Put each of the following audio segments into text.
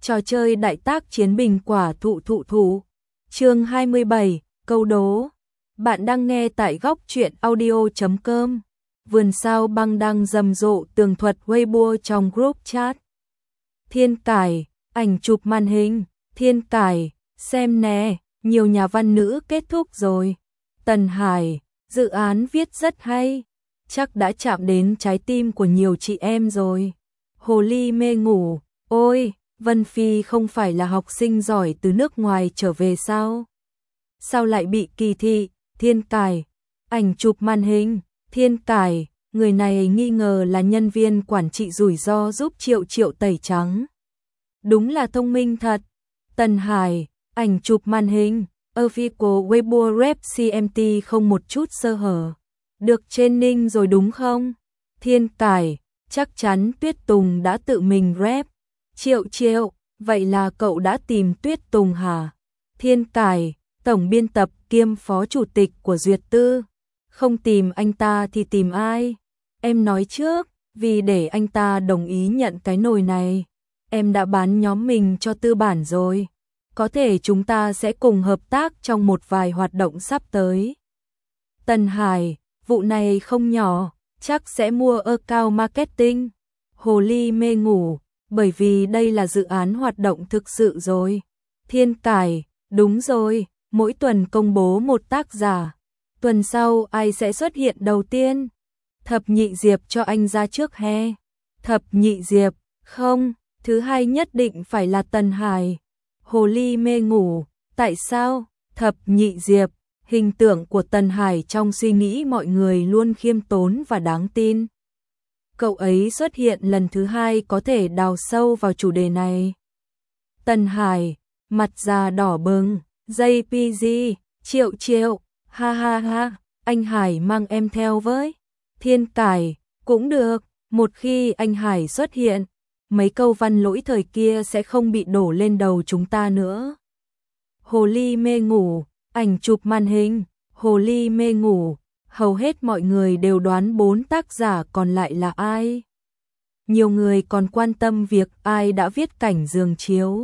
Trò chơi đại tác chiến bình quả thụ. Chương 27, câu đố. Bạn đang nghe tại góc truyện audio.com. Vườn sao băng đang rầm rộ tường thuật Weibo trong group chat. Thiên Cải, ảnh chụp màn hình. Thiên Cải, xem nè, nhiều nhà văn nữ kết thúc rồi. Tần Hải, dự án viết rất hay, chắc đã chạm đến trái tim của nhiều chị em rồi. Hồ ly mê ngủ, ôi, Vân Phi không phải là học sinh giỏi từ nước ngoài trở về sao? Sao lại bị kỳ thị? Thiên Cải, ảnh chụp màn hình. Thiên Cải, người này nghi ngờ là nhân viên quản trị rủi ro giúp Triệu tẩy trắng. Đúng là thông minh thật. Tần Hải, ảnh chụp màn hình. Official Weibo Rep CMT không một chút sơ hở. Được training rồi đúng không? Thiên Cải, chắc chắn Tuyết Tùng đã tự mình rep. Triệu, vậy là cậu đã tìm Tuyết Tùng hả? Thiên Cải, tổng biên tập kiêm phó chủ tịch của Duyệt Tư. Không tìm anh ta thì tìm ai? Em nói trước, vì để anh ta đồng ý nhận cái nồi này, em đã bán nhóm mình cho tư bản rồi. Có thể chúng ta sẽ cùng hợp tác trong một vài hoạt động sắp tới. Tần Hải, vụ này không nhỏ, chắc sẽ mua account marketing. Hồ ly mê ngủ, bởi vì đây là dự án hoạt động thực sự rồi. Thiên Cải, đúng rồi, mỗi tuần công bố một tác giả. Tuần sau ai sẽ xuất hiện đầu tiên? Thập Nhị Diệp cho anh ra trước he. Thập Nhị Diệp, không, thứ hai nhất định phải là Tần Hải. Hồ ly mê ngủ, tại sao? Thập Nhị Diệp, hình tượng của Tần Hải trong suy nghĩ mọi người luôn khiêm tốn và đáng tin. Cậu ấy xuất hiện lần thứ hai có thể đào sâu vào chủ đề này. Tần Hải, mặt già đỏ bừng, JPG, Triệu, ha, anh Hải mang em theo với. Thiên Cải, cũng được, một khi anh Hải xuất hiện, mấy câu văn lỗi thời kia sẽ không bị đổ lên đầu chúng ta nữa. Hồ ly mê ngủ, ảnh chụp màn hình. Hồ ly mê ngủ, hầu hết mọi người đều đoán 4 tác giả còn lại là ai. Nhiều người còn quan tâm việc ai đã viết cảnh giường chiếu.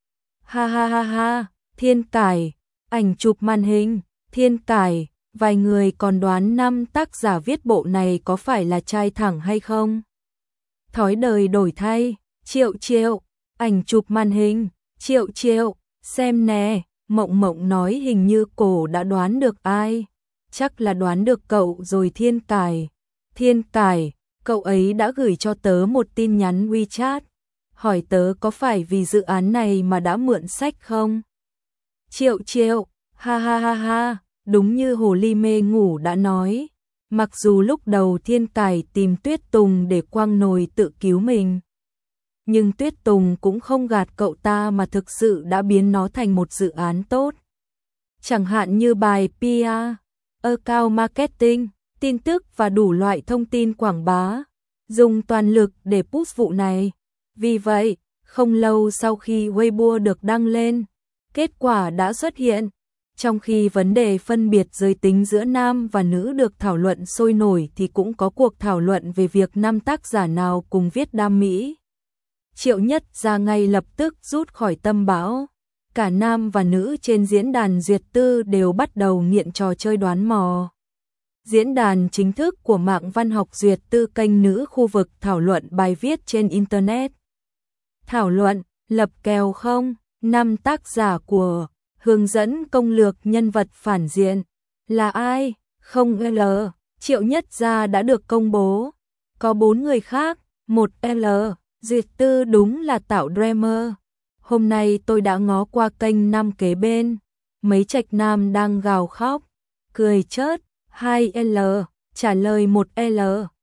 Ha, Thiên Cải, ảnh chụp màn hình. Thiên Cải, vài người còn đoán 5 tác giả viết bộ này có phải là trai thẳng hay không. Thói đời đổi thay. Triệu, ảnh chụp màn hình. Triệu, xem nè, Mộng nói hình như cổ đã đoán được ai. Chắc là đoán được cậu rồi. Thiên Cải, cậu ấy đã gửi cho tớ một tin nhắn WeChat, hỏi tớ có phải vì dự án này mà đã mượn sách không? Triệu, ha, đúng như hồ ly mê ngủ đã nói. Mặc dù lúc đầu Thiên Cải tìm Tuyết Tùng để quăng nồi tự cứu mình, nhưng Tuyết Tùng cũng không gạt cậu ta mà thực sự đã biến nó thành một dự án tốt. Chẳng hạn như bài PR, account marketing, tin tức và đủ loại thông tin quảng bá, dùng toàn lực để push vụ này. Vì vậy, không lâu sau khi Weibo được đăng lên, kết quả đã xuất hiện. Trong khi vấn đề phân biệt giới tính giữa nam và nữ được thảo luận sôi nổi thì cũng có cuộc thảo luận về việc 5 tác giả nào cùng viết đam mỹ. Triệu Nhất Gia ngay lập tức rút khỏi tâm bão. Cả nam và nữ trên diễn đàn Duyệt Tư đều bắt đầu nghiện trò chơi đoán mò. Diễn đàn chính thức của mạng văn học Duyệt Tư kênh nữ khu vực thảo luận bài viết trên Internet. Thảo luận, lập kèo không? 5 tác giả của hướng dẫn công lược nhân vật phản diện là ai? Không L. Triệu Nhất Gia đã được công bố. Có 4 người khác. 1 L. Duyệt Tư đúng là tạo drama. Hôm nay tôi đã ngó qua kênh Nam kế bên. Mấy trạch nam đang gào khóc, cười chớt. 2 L. Trả lời 1 L.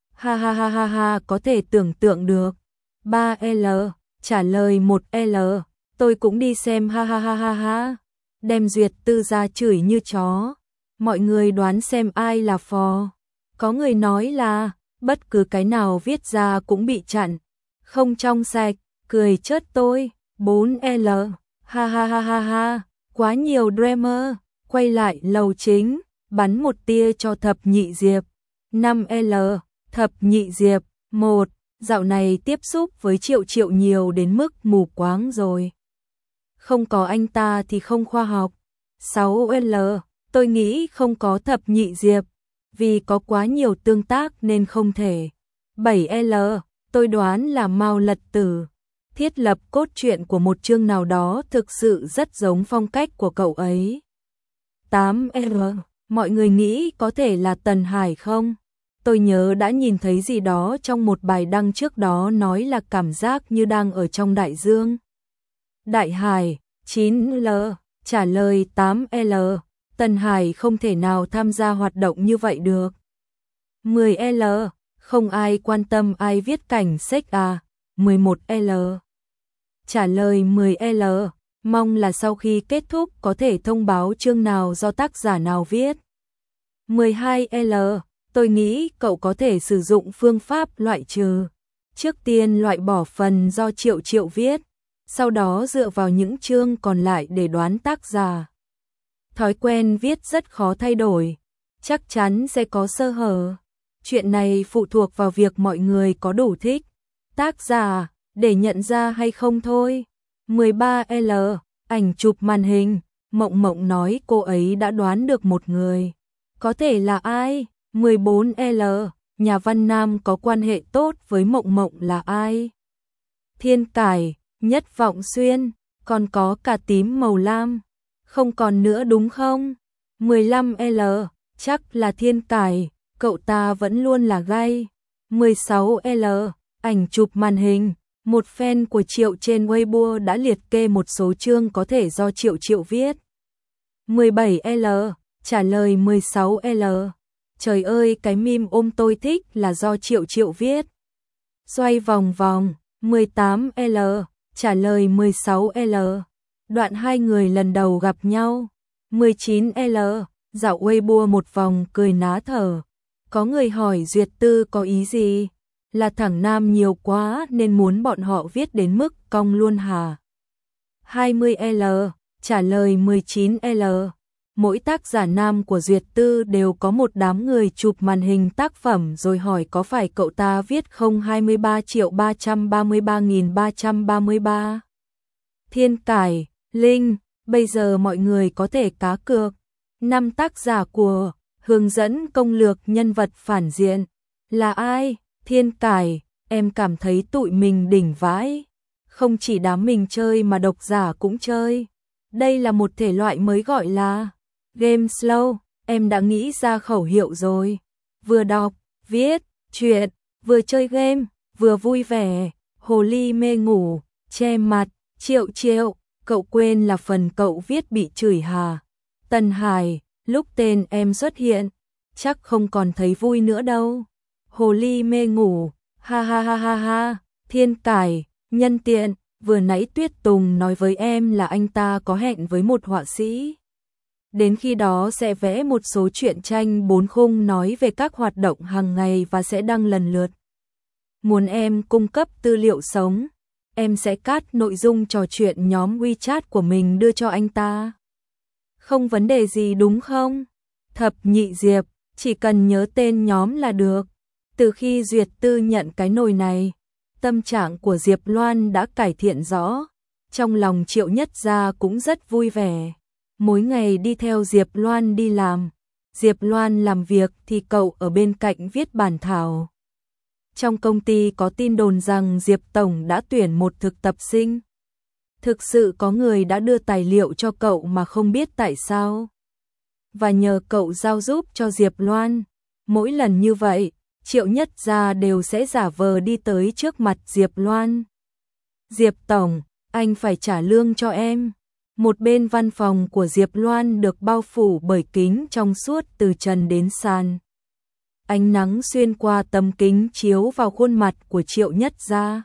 Ha, có thể tưởng tượng được. 3 L. Trả lời 1 L. Tôi cũng đi xem ha. Đem Duyệt Tư ra chửi như chó. Mọi người đoán xem ai là phò. Có người nói là bất cứ cái nào viết ra cũng bị chặn, không trong sạch, cười chớt tôi. 4 L. Ha, quá nhiều drama. Quay lại lầu chính, bắn một tia cho Thập Nhị Diệp. 5 L. Thập Nhị Diệp. 1. Dạo này tiếp xúc với Triệu Triệu nhiều đến mức mù quáng rồi. Không có anh ta thì không khoa học. 6L, tôi nghĩ không có thập nhị diệp, vì có quá nhiều tương tác nên không thể. 7L, tôi đoán là Mao Lật Tử. Thiết lập cốt truyện của một chương nào đó thực sự rất giống phong cách của cậu ấy. 8L, mọi người nghĩ có thể là Tần Hải không? Tôi nhớ đã nhìn thấy gì đó trong một bài đăng trước đó nói là cảm giác như đang ở trong đại dương. Đại Hải. 9L, trả lời 8L, Tần Hải không thể nào tham gia hoạt động như vậy được. 10L, không ai quan tâm ai viết cảnh sách à. 11L, trả lời 10L, mong là sau khi kết thúc có thể thông báo chương nào do tác giả nào viết. 12L, tôi nghĩ cậu có thể sử dụng phương pháp loại trừ. Trước tiên loại bỏ phần do Triệu Triệu viết, sau đó dựa vào những chương còn lại để đoán tác giả. Thói quen viết rất khó thay đổi, chắc chắn sẽ có sơ hở. Chuyện này phụ thuộc vào việc mọi người có đủ thích tác giả để nhận ra hay không thôi. 13L, ảnh chụp màn hình, Mộng Mộng nói cô ấy đã đoán được một người. Có thể là ai? 14L, nhà văn nam có quan hệ tốt với Mộng Mộng là ai? Thiên Cải, Nhất Vọng Xuyên, còn có cả Tím Màu Lam. Không còn nữa đúng không? 15L, chắc là Thiên Cải, cậu ta vẫn luôn là gay. 16L, ảnh chụp màn hình, một fan của Triệu trên Weibo đã liệt kê một số chương có thể do Triệu Triệu viết. 17L, trả lời 16L, trời ơi cái meme ôm tôi thích là do Triệu Triệu viết. Xoay vòng vòng. 18L, trả lời 16L, đoạn hai người lần đầu gặp nhau. 19L, dạo Weibo một vòng cười ná thở. Có người hỏi Duyệt Tư có ý gì? Là thằng nam nhiều quá nên muốn bọn họ viết đến mức cong luôn hả? 20L, trả lời 19L, mỗi tác giả nam của Duyệt Tư đều có một đám người chụp màn hình tác phẩm rồi hỏi có phải cậu ta viết không. 23.333.333. Thiên Cải, Linh, bây giờ mọi người có thể cá cược. 5 tác giả của hướng dẫn công lược nhân vật phản diện là ai? Thiên Cải, em cảm thấy tụi mình đỉnh vãi. Không chỉ đám mình chơi mà độc giả cũng chơi. Đây là một thể loại mới gọi là game slow, em đã nghĩ ra khẩu hiệu rồi. Vừa đọc, viết, truyện, vừa chơi game, vừa vui vẻ. Hồ ly mê ngủ, che mặt, Triệu Triệu, cậu quên là phần cậu viết bị chửi hà. Tần Hải, lúc tên em xuất hiện, chắc không còn thấy vui nữa đâu. Hồ ly mê ngủ, ha ha ha ha ha. Thiên Cải, nhân tiện, vừa nãy Tuyết Tùng nói với em là anh ta có hẹn với một họa sĩ. Đến khi đó sẽ vẽ một số truyện tranh 4 khung nói về các hoạt động hàng ngày và sẽ đăng lần lượt. Muốn em cung cấp tư liệu sống, em sẽ cắt nội dung trò chuyện nhóm WeChat của mình đưa cho anh ta. Không vấn đề gì đúng không? Thập nhị diệp, chỉ cần nhớ tên nhóm là được. Từ khi Duyệt Tư nhận cái nồi này, tâm trạng của Diệp Loan đã cải thiện rõ. Trong lòng Triệu Nhất Gia cũng rất vui vẻ. Mỗi ngày đi theo Diệp Loan đi làm. Diệp Loan làm việc thì cậu ở bên cạnh viết bản thảo. Trong công ty có tin đồn rằng Diệp Tổng đã tuyển một thực tập sinh. Thực sự có người đã đưa tài liệu cho cậu mà không biết tại sao. Và nhờ cậu giao giúp cho Diệp Loan. Mỗi lần như vậy, Triệu Nhất Gia đều sẽ giả vờ đi tới trước mặt Diệp Loan. Diệp Tổng, anh phải trả lương cho em. Một bên văn phòng của Diệp Loan được bao phủ bởi kính trong suốt từ trần đến sàn. Ánh nắng xuyên qua tấm kính chiếu vào khuôn mặt của Triệu Nhất Gia.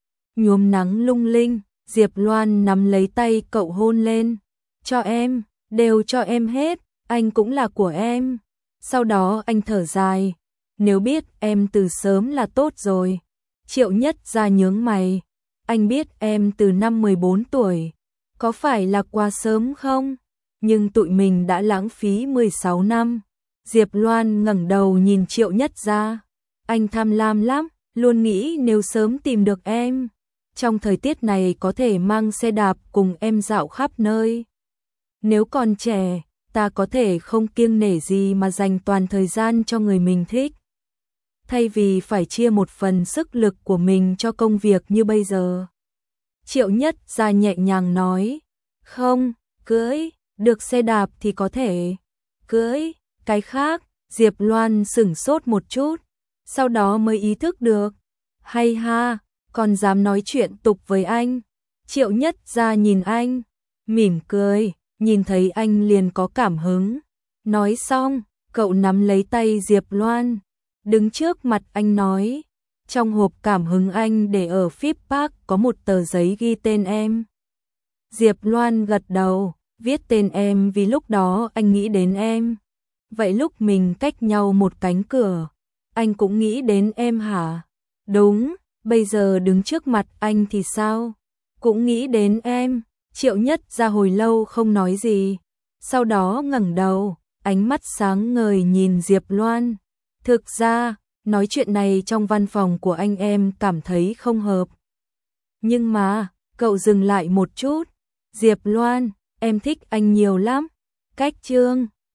Nhuốm nắng lung linh, Diệp Loan nắm lấy tay cậu hôn lên. Cho em, đều cho em hết, anh cũng là của em. Sau đó anh thở dài. Nếu biết em từ sớm là tốt rồi. Triệu Nhất Gia nhướng mày. Anh biết em từ năm 14 tuổi. Có phải là quá sớm không? Nhưng tụi mình đã lãng phí 16 năm. Diệp Loan ngẩng đầu nhìn Triệu Nhất Gia. Anh tham lam lắm, luôn nghĩ nếu sớm tìm được em, trong thời tiết này có thể mang xe đạp cùng em dạo khắp nơi. Nếu còn trẻ, ta có thể không kiêng nể gì mà dành toàn thời gian cho người mình thích. Thay vì phải chia một phần sức lực của mình cho công việc như bây giờ. Triệu Nhất Gia nhẹ nhàng nói, không, cưới, được xe đạp thì có thể. Cưới, cái khác, Diệp Loan sửng sốt một chút, sau đó mới ý thức được. Hay ha, còn dám nói chuyện tục với anh. Triệu Nhất Gia nhìn anh, mỉm cười, nhìn thấy anh liền có cảm hứng. Nói xong, cậu nắm lấy tay Diệp Loan, đứng trước mặt anh nói, trong hộp cảm hứng anh để ở Phip Park có một tờ giấy ghi tên em. Diệp Loan gật đầu, viết tên em vì lúc đó anh nghĩ đến em. Vậy lúc mình cách nhau một cánh cửa, anh cũng nghĩ đến em hả? Đúng, bây giờ đứng trước mặt anh thì sao? Cũng nghĩ đến em. Triệu Nhất Gia hồi lâu không nói gì, sau đó ngẩng đầu, ánh mắt sáng ngời nhìn Diệp Loan. Thực ra, nói chuyện này trong văn phòng của anh em cảm thấy không hợp. Nhưng mà, cậu dừng lại một chút. Diệp Loan, em thích anh nhiều lắm. Cách chương